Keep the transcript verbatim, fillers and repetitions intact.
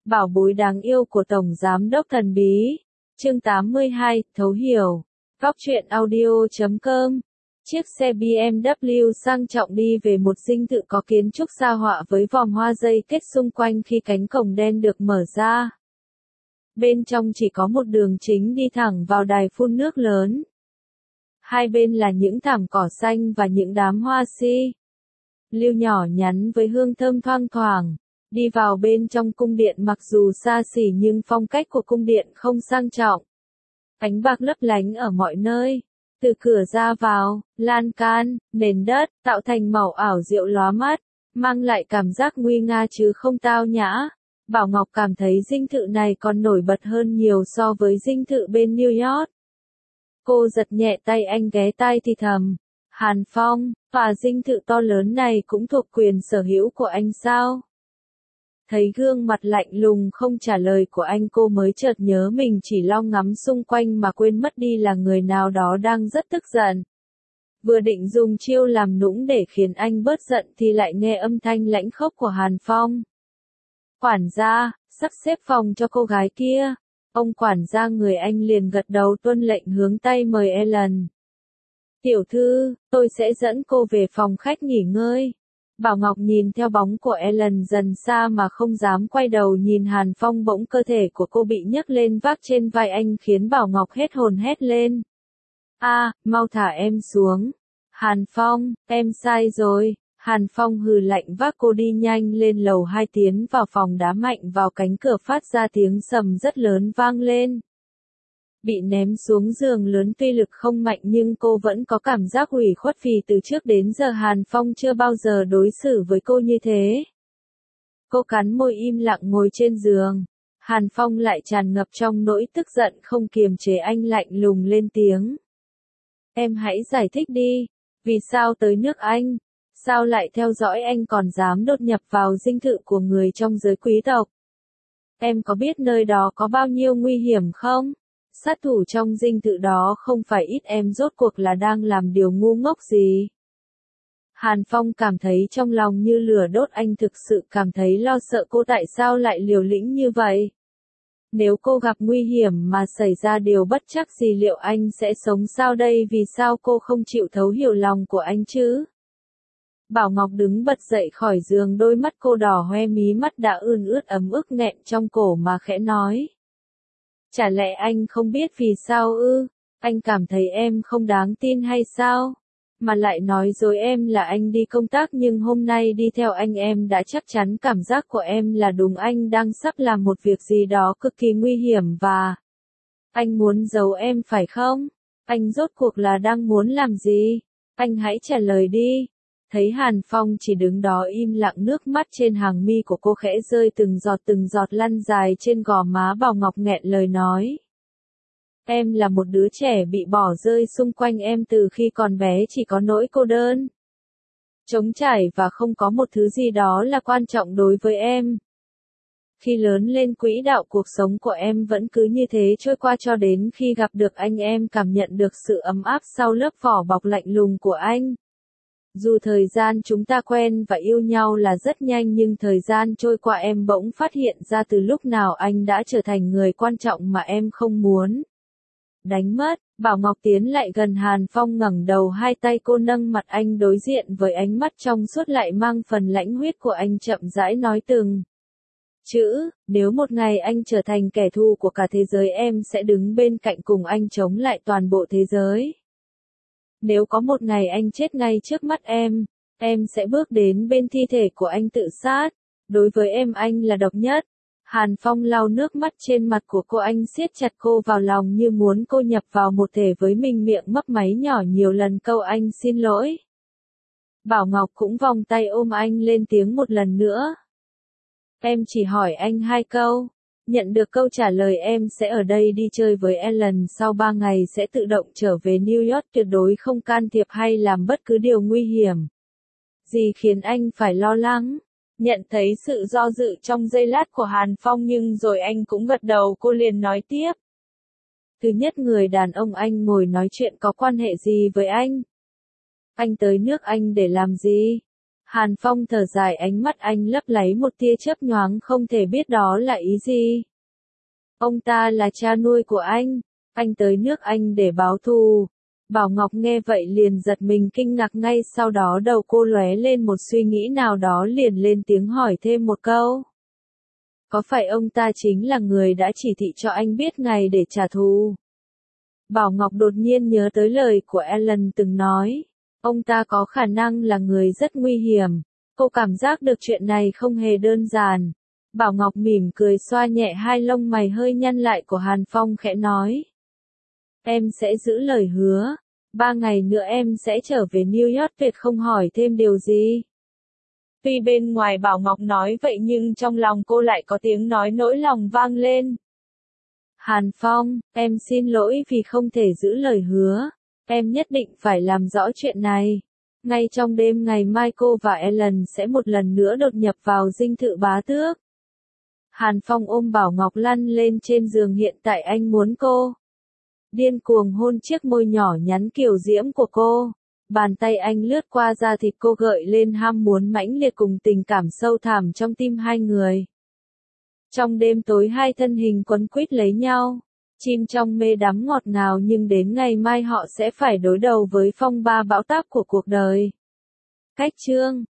Bảo bối đáng yêu của Tổng Giám đốc thần bí. Chương tám mươi hai, thấu hiểu. Góc truyện audio chấm com. Chiếc xe bê em vê sang trọng đi về một dinh thự có kiến trúc sa họa với vòm hoa dây kết xung quanh khi cánh cổng đen được mở ra. Bên trong chỉ có một đường chính đi thẳng vào đài phun nước lớn. Hai bên là những thảm cỏ xanh và những đám hoa si. Lưu nhỏ nhắn với hương thơm thoang thoảng. Đi vào bên trong cung điện mặc dù xa xỉ nhưng phong cách của cung điện không sang trọng. Ánh bạc lấp lánh ở mọi nơi. Từ cửa ra vào, lan can, nền đất, tạo thành màu ảo diệu lóa mắt, mang lại cảm giác nguy nga chứ không tao nhã. Bảo Ngọc cảm thấy dinh thự này còn nổi bật hơn nhiều so với dinh thự bên New York. Cô giật nhẹ tay anh ghé tai thì thầm. Hàn Phong, tòa dinh thự to lớn này cũng thuộc quyền sở hữu của anh sao? Thấy gương mặt lạnh lùng không trả lời của anh, cô mới chợt nhớ mình chỉ lo ngắm xung quanh mà quên mất đi là người nào đó đang rất tức giận. Vừa định dùng chiêu làm nũng để khiến anh bớt giận thì lại nghe âm thanh lãnh khốc của Hàn Phong. Quản gia, sắp xếp phòng cho cô gái kia. Ông quản gia người Anh liền gật đầu tuân lệnh hướng tay mời Ellen. Tiểu thư, tôi sẽ dẫn cô về phòng khách nghỉ ngơi. Bảo Ngọc nhìn theo bóng của Ellen dần xa mà không dám quay đầu nhìn Hàn Phong, bỗng cơ thể của cô bị nhấc lên vác trên vai anh khiến Bảo Ngọc hết hồn hét lên. A, à, mau thả em xuống. Hàn Phong, em sai rồi. Hàn Phong hừ lạnh vác cô đi nhanh lên lầu hai tiến vào phòng, đá mạnh vào cánh cửa phát ra tiếng sầm rất lớn vang lên. Bị ném xuống giường lớn tuy lực không mạnh nhưng cô vẫn có cảm giác ủy khuất vì từ trước đến giờ Hàn Phong chưa bao giờ đối xử với cô như thế. Cô cắn môi im lặng ngồi trên giường. Hàn Phong lại tràn ngập trong nỗi tức giận không kiềm chế, anh lạnh lùng lên tiếng. Em hãy giải thích đi. Vì sao tới nước Anh? Sao lại theo dõi anh còn dám đột nhập vào dinh thự của người trong giới quý tộc? Em có biết nơi đó có bao nhiêu nguy hiểm không? Sát thủ trong dinh thự đó không phải ít, em rốt cuộc là đang làm điều ngu ngốc gì? Hàn Phong cảm thấy trong lòng như lửa đốt, anh thực sự cảm thấy lo sợ cô tại sao lại liều lĩnh như vậy. Nếu cô gặp nguy hiểm mà xảy ra điều bất trắc gì liệu anh sẽ sống sao đây? Vì sao cô không chịu thấu hiểu lòng của anh chứ? Bảo Ngọc đứng bật dậy khỏi giường, đôi mắt cô đỏ hoe, mí mắt đã ươn ướt ấm ức nghẹn trong cổ mà khẽ nói. Chả lẽ anh không biết vì sao ư? Anh cảm thấy em không đáng tin hay sao? Mà lại nói dối em là anh đi công tác nhưng hôm nay đi theo anh, em đã chắc chắn cảm giác của em là đúng, anh đang sắp làm một việc gì đó cực kỳ nguy hiểm và... Anh muốn giấu em phải không? Anh rốt cuộc là đang muốn làm gì? Anh hãy trả lời đi. Thấy Hàn Phong chỉ đứng đó im lặng, nước mắt trên hàng mi của cô khẽ rơi từng giọt từng giọt lăn dài trên gò má. Bảo Ngọc nghẹn lời nói. Em là một đứa trẻ bị bỏ rơi, xung quanh em từ khi còn bé chỉ có nỗi cô đơn, trống trải và không có một thứ gì đó là quan trọng đối với em. Khi lớn lên, quỹ đạo cuộc sống của em vẫn cứ như thế trôi qua cho đến khi gặp được anh, em cảm nhận được sự ấm áp sau lớp vỏ bọc lạnh lùng của anh. Dù thời gian chúng ta quen và yêu nhau là rất nhanh nhưng thời gian trôi qua em bỗng phát hiện ra từ lúc nào anh đã trở thành người quan trọng mà em không muốn đánh mất. Bảo Ngọc tiến lại gần Hàn Phong, ngẩng đầu, hai tay cô nâng mặt anh đối diện với ánh mắt trong suốt lại mang phần lãnh huyết của anh, chậm rãi nói từng chữ. Nếu một ngày anh trở thành kẻ thù của cả thế giới, em sẽ đứng bên cạnh cùng anh chống lại toàn bộ thế giới. Nếu có một ngày anh chết ngay trước mắt em, em sẽ bước đến bên thi thể của anh tự sát. Đối với em, anh là độc nhất. Hàn Phong lau nước mắt trên mặt của cô, anh siết chặt cô vào lòng như muốn cô nhập vào một thể với mình, miệng mấp máy nhỏ nhiều lần câu anh xin lỗi. Bảo Ngọc cũng vòng tay ôm anh lên tiếng một lần nữa. Em chỉ hỏi anh hai câu. Nhận được câu trả lời em sẽ ở đây đi chơi với Ellen, sau ba ngày sẽ tự động trở về New York, tuyệt đối không can thiệp hay làm bất cứ điều nguy hiểm gì khiến anh phải lo lắng. Nhận thấy sự do dự trong giây lát của Hàn Phong nhưng rồi anh cũng gật đầu, cô liền nói tiếp. Thứ nhất, người đàn ông anh ngồi nói chuyện có quan hệ gì với anh? Anh tới nước Anh để làm gì? Hàn Phong thở dài, ánh mắt anh lấp láy một tia chớp nhoáng, không thể biết đó là ý gì. Ông ta là cha nuôi của anh, anh tới nước Anh để báo thù. Bảo Ngọc nghe vậy liền giật mình kinh ngạc, ngay sau đó đầu cô lóe lên một suy nghĩ nào đó, liền lên tiếng hỏi thêm một câu. Có phải ông ta chính là người đã chỉ thị cho anh biết ngày để trả thù? Bảo Ngọc đột nhiên nhớ tới lời của Ellen từng nói. Ông ta có khả năng là người rất nguy hiểm. Cô cảm giác được chuyện này không hề đơn giản. Bảo Ngọc mỉm cười xoa nhẹ hai lông mày hơi nhăn lại của Hàn Phong, khẽ nói. Em sẽ giữ lời hứa. Ba ngày nữa em sẽ trở về New York, tuyệt không hỏi thêm điều gì. Tuy bên ngoài Bảo Ngọc nói vậy nhưng trong lòng cô lại có tiếng nói nỗi lòng vang lên. Hàn Phong, em xin lỗi vì không thể giữ lời hứa. Em nhất định phải làm rõ chuyện này. Ngay trong đêm ngày mai cô và Ellen sẽ một lần nữa đột nhập vào dinh thự bá tước. Hàn Phong ôm Bảo Ngọc lăn lên trên giường, hiện tại anh muốn cô điên cuồng hôn chiếc môi nhỏ nhắn kiều diễm của cô. Bàn tay anh lướt qua da thịt cô, gợi lên ham muốn mãnh liệt cùng tình cảm sâu thẳm trong tim hai người. Trong đêm tối hai thân hình quấn quýt lấy nhau, chìm trong mê đắm ngọt ngào, nhưng đến ngày mai họ sẽ phải đối đầu với phong ba bão táp của cuộc đời. Cách chương